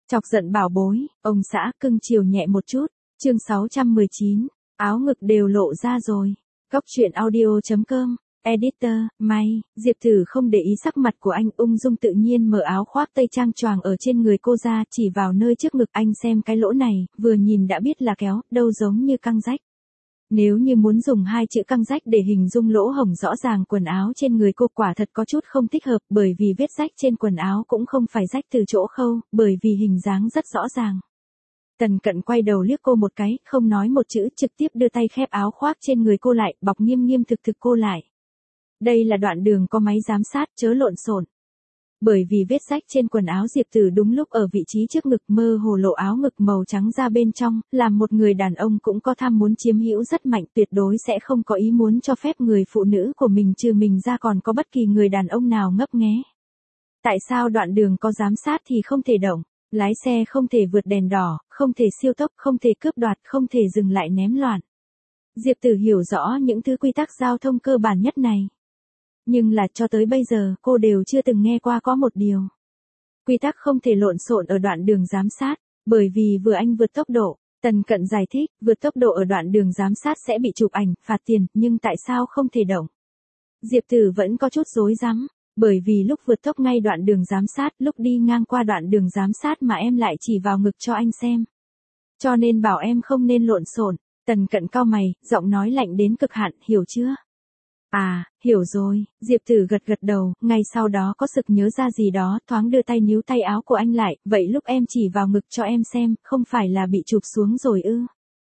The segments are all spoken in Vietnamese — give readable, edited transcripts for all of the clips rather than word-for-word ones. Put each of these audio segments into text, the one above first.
Chọc giận bảo bối, ông xã cưng chiều nhẹ một chút. Chương 619, áo ngực đều lộ ra rồi. Góc truyện audio.com, editor, may, Diệp Tử không để ý sắc mặt của anh, ung dung tự nhiên mở áo khoác tây trang choàng ở trên người cô ra, chỉ vào nơi trước ngực. Anh xem cái lỗ này, vừa nhìn đã biết là kéo, đâu giống như căng rách. Nếu như muốn dùng hai chữ căng rách để hình dung lỗ hổng rõ ràng quần áo trên người cô, quả thật có chút không thích hợp, bởi vì vết rách trên quần áo cũng không phải rách từ chỗ khâu, bởi vì hình dáng rất rõ ràng. Tần Cận quay đầu liếc cô một cái, không nói một chữ, trực tiếp đưa tay khép áo khoác trên người cô lại, bọc nghiêm nghiêm thực thực cô lại. Đây là đoạn đường có máy giám sát, chớ lộn xộn. Bởi vì vết rách trên quần áo Diệp Tử đúng lúc ở vị trí trước ngực, mơ hồ lộ áo ngực màu trắng ra bên trong, làm một người đàn ông cũng có tham muốn chiếm hữu rất mạnh, tuyệt đối sẽ không có ý muốn cho phép người phụ nữ của mình trừ mình ra còn có bất kỳ người đàn ông nào ngấp nghé. Tại sao đoạn đường có giám sát thì không thể động? Lái xe không thể vượt đèn đỏ, không thể siêu tốc, không thể cướp đoạt, không thể dừng lại ném loạn. Diệp Tử hiểu rõ những thứ quy tắc giao thông cơ bản nhất này. Nhưng là cho tới bây giờ cô đều chưa từng nghe qua có một điều. Quy tắc không thể lộn xộn ở đoạn đường giám sát, bởi vì vừa anh vượt tốc độ, Tần Cận giải thích, vượt tốc độ ở đoạn đường giám sát sẽ bị chụp ảnh, phạt tiền, nhưng tại sao không thể động? Diệp Tử vẫn có chút rối rắm, bởi vì lúc vượt tốc ngay đoạn đường giám sát, lúc đi ngang qua đoạn đường giám sát mà em lại chỉ vào ngực cho anh xem. Cho nên bảo em không nên lộn xộn. Tần Cận cau mày, giọng nói lạnh đến cực hạn, hiểu chưa? À, hiểu rồi, Diệp Tử gật gật đầu, ngay sau đó có sực nhớ ra gì đó, thoáng đưa tay níu tay áo của anh lại, vậy lúc em chỉ vào ngực cho em xem, không phải là bị chụp xuống rồi ư?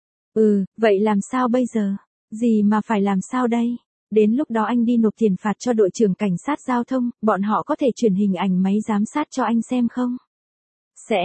Vậy làm sao bây giờ? Gì mà phải làm sao đây? Đến lúc đó anh đi nộp tiền phạt cho đội trưởng cảnh sát giao thông, bọn họ có thể truyền hình ảnh máy giám sát cho anh xem không? Sẽ,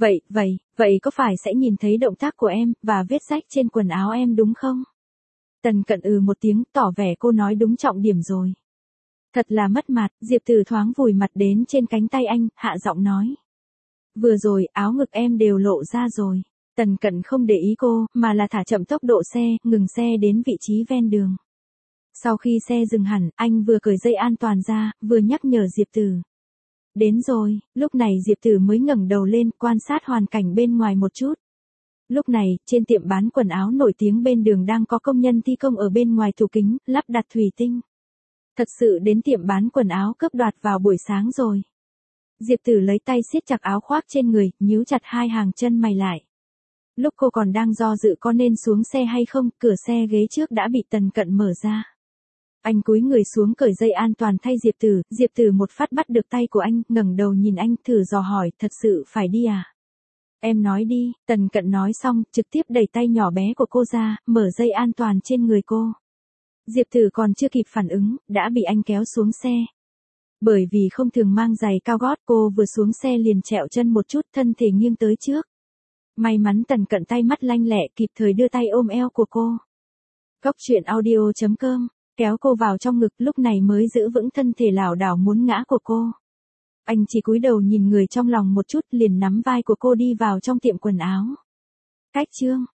vậy có phải sẽ nhìn thấy động tác của em, và vết rách trên quần áo em đúng không? Tần Cận một tiếng, tỏ vẻ cô nói đúng trọng điểm rồi. Thật là mất mặt, Diệp Tử thoáng vùi mặt đến trên cánh tay anh, hạ giọng nói. Vừa rồi, áo ngực em đều lộ ra rồi. Tần Cận không để ý cô, mà là thả chậm tốc độ xe, ngừng xe đến vị trí ven đường. Sau khi xe dừng hẳn, anh vừa cởi dây an toàn ra, vừa nhắc nhở Diệp Tử. Đến rồi, lúc này Diệp Tử mới ngẩng đầu lên, quan sát hoàn cảnh bên ngoài một chút. Lúc này, trên tiệm bán quần áo nổi tiếng bên đường đang có công nhân thi công ở bên ngoài tủ kính, lắp đặt thủy tinh. Thật sự đến tiệm bán quần áo cướp đoạt vào buổi sáng rồi. Diệp Tử lấy tay siết chặt áo khoác trên người, nhíu chặt hai hàng chân mày lại. Lúc cô còn đang do dự có nên xuống xe hay không, cửa xe ghế trước đã bị Tần Cận mở ra. Anh cúi người xuống cởi dây an toàn thay Diệp Tử một phát bắt được tay của anh, ngẩng đầu nhìn anh, thử dò hỏi, thật sự phải đi à? Em nói đi, Tần Cận nói xong, trực tiếp đẩy tay nhỏ bé của cô ra, mở dây an toàn trên người cô. Diệp Tử còn chưa kịp phản ứng, đã bị anh kéo xuống xe. Bởi vì không thường mang giày cao gót, cô vừa xuống xe liền trẹo chân một chút, thân thể nghiêng tới trước. May mắn Tần Cận tay mắt lanh lẹ, kịp thời đưa tay ôm eo của cô. Góc truyện audio.com, kéo cô vào trong ngực, lúc này mới giữ vững thân thể lảo đảo muốn ngã của cô. Anh chỉ cúi đầu nhìn người trong lòng một chút, liền nắm vai của cô đi vào trong tiệm quần áo. Cách chương